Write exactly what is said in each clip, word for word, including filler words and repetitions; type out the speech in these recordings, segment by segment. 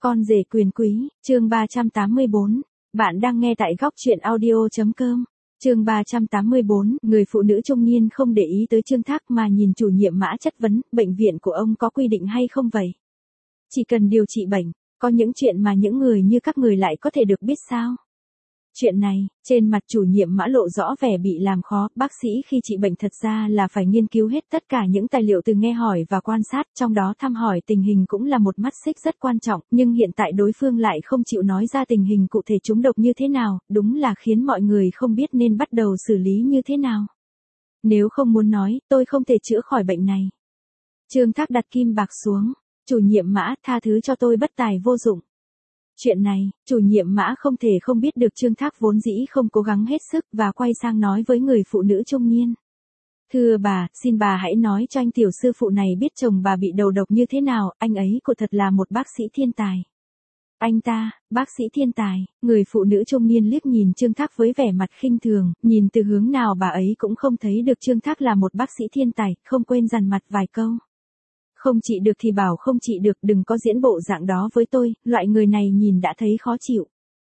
Con rể quyền quý, chương ba trăm tám mươi bốn. Bạn đang nghe tại góc truyện audio.com. Chương ba trăm tám mươi bốn, người phụ nữ trung niên không để ý tới Trương Thác mà nhìn chủ nhiệm Mã chất vấn, bệnh viện của ông có quy định hay không vậy? Chỉ cần điều trị bệnh, có những chuyện mà những người như các người lại có thể được biết sao? Chuyện này, trên mặt chủ nhiệm Mã lộ rõ vẻ bị làm khó, bác sĩ khi trị bệnh thật ra là phải nghiên cứu hết tất cả những tài liệu từ nghe hỏi và quan sát, trong đó thăm hỏi tình hình cũng là một mắt xích rất quan trọng, nhưng hiện tại đối phương lại không chịu nói ra tình hình cụ thể trúng độc như thế nào, đúng là khiến mọi người không biết nên bắt đầu xử lý như thế nào. Nếu không muốn nói, tôi không thể chữa khỏi bệnh này. Trương Thác đặt kim bạc xuống, chủ nhiệm Mã, tha thứ cho tôi bất tài vô dụng. Chuyện này, chủ nhiệm Mã không thể không biết được Trương Thác vốn dĩ không cố gắng hết sức và quay sang nói với người phụ nữ trung niên. Thưa bà, xin bà hãy nói cho anh tiểu sư phụ này biết chồng bà bị đầu độc như thế nào, anh ấy của thật là một bác sĩ thiên tài. Anh ta, bác sĩ thiên tài, người phụ nữ trung niên liếc nhìn Trương Thác với vẻ mặt khinh thường, nhìn từ hướng nào bà ấy cũng không thấy được Trương Thác là một bác sĩ thiên tài, không quên dằn mặt vài câu. Không trị được thì bảo không trị được, đừng có diễn bộ dạng đó với tôi, loại người này nhìn đã thấy khó chịu.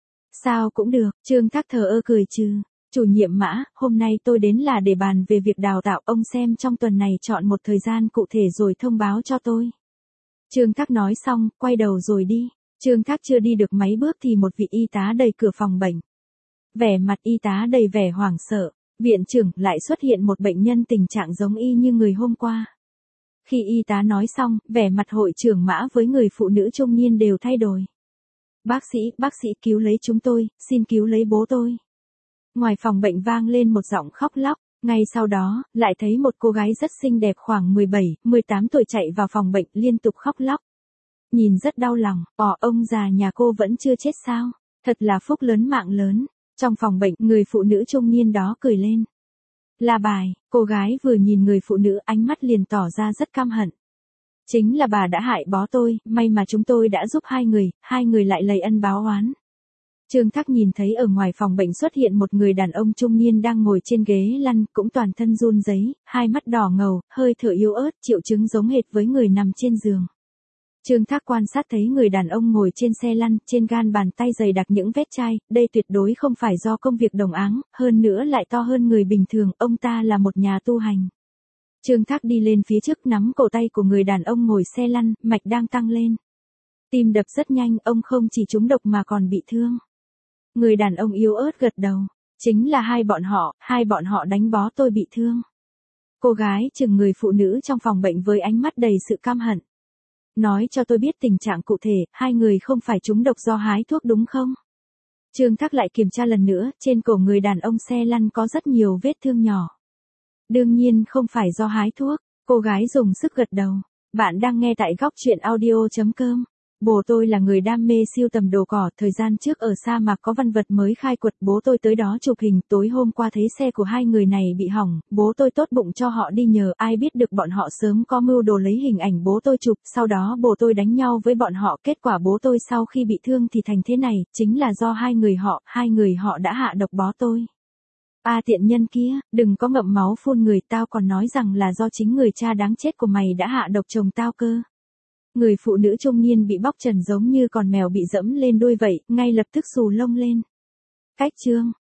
Sao cũng được, Trương Thác thờ ơ cười trừ. Chủ nhiệm Mã, hôm nay tôi đến là để bàn về việc đào tạo, ông xem trong tuần này chọn một thời gian cụ thể rồi thông báo cho tôi. Trương Thác nói xong, quay đầu rồi đi. Trương Thác chưa đi được mấy bước thì một vị y tá đẩy cửa phòng bệnh. Vẻ mặt y tá đầy vẻ hoảng sợ, viện trưởng lại xuất hiện một bệnh nhân tình trạng giống y như người hôm qua. Khi y tá nói xong, vẻ mặt hội trưởng Mã với người phụ nữ trung niên đều thay đổi. Bác sĩ, bác sĩ cứu lấy chúng tôi, xin cứu lấy bố tôi. Ngoài phòng bệnh vang lên một giọng khóc lóc, ngay sau đó, lại thấy một cô gái rất xinh đẹp khoảng mười bảy, mười tám tuổi chạy vào phòng bệnh liên tục khóc lóc. Nhìn rất đau lòng, ồ ông già nhà cô vẫn chưa chết sao, thật là phúc lớn mạng lớn. Trong phòng bệnh, người phụ nữ trung niên đó cười lên. Là bài, cô gái vừa nhìn người phụ nữ ánh mắt liền tỏ ra rất căm hận. Chính là bà đã hại bó tôi, may mà chúng tôi đã giúp hai người, hai người lại lầy ân báo oán. Trương Thác nhìn thấy ở ngoài phòng bệnh xuất hiện một người đàn ông trung niên đang ngồi trên ghế lăn, cũng toàn thân run rẩy, hai mắt đỏ ngầu, hơi thở yếu ớt, triệu chứng giống hệt với người nằm trên giường. Trương Thác quan sát thấy người đàn ông ngồi trên xe lăn, trên gan bàn tay dày đặc những vết chai, đây tuyệt đối không phải do công việc đồng áng, hơn nữa lại to hơn người bình thường, ông ta là một nhà tu hành. Trương Thác đi lên phía trước nắm cổ tay của người đàn ông ngồi xe lăn, mạch đang tăng lên. Tim đập rất nhanh, ông không chỉ trúng độc mà còn bị thương. Người đàn ông yếu ớt gật đầu, chính là hai bọn họ, hai bọn họ đánh bó tôi bị thương. Cô gái chừng người phụ nữ trong phòng bệnh với ánh mắt đầy sự căm hận. Nói cho tôi biết tình trạng cụ thể, hai người không phải trúng độc do hái thuốc đúng không? Trương Thác lại kiểm tra lần nữa, trên cổ người đàn ông xe lăn có rất nhiều vết thương nhỏ. Đương nhiên không phải do hái thuốc, cô gái dùng sức gật đầu. Bạn đang nghe tại góc truyện audio.com. Bố tôi là người đam mê siêu tầm đồ cỏ, thời gian trước ở sa mạc có văn vật mới khai quật, bố tôi tới đó chụp hình, tối hôm qua thấy xe của hai người này bị hỏng, bố tôi tốt bụng cho họ đi nhờ, ai biết được bọn họ sớm có mưu đồ lấy hình ảnh bố tôi chụp, sau đó bố tôi đánh nhau với bọn họ, kết quả bố tôi sau khi bị thương thì thành thế này, chính là do hai người họ, hai người họ đã hạ độc bó tôi. A à, tiện nhân kia, đừng có ngậm máu phun người, tao còn nói rằng là do chính người cha đáng chết của mày đã hạ độc chồng tao cơ. Người phụ nữ trung niên bị bóc trần giống như con mèo bị dẫm lên đuôi vậy, ngay lập tức xù lông lên. Cách chương,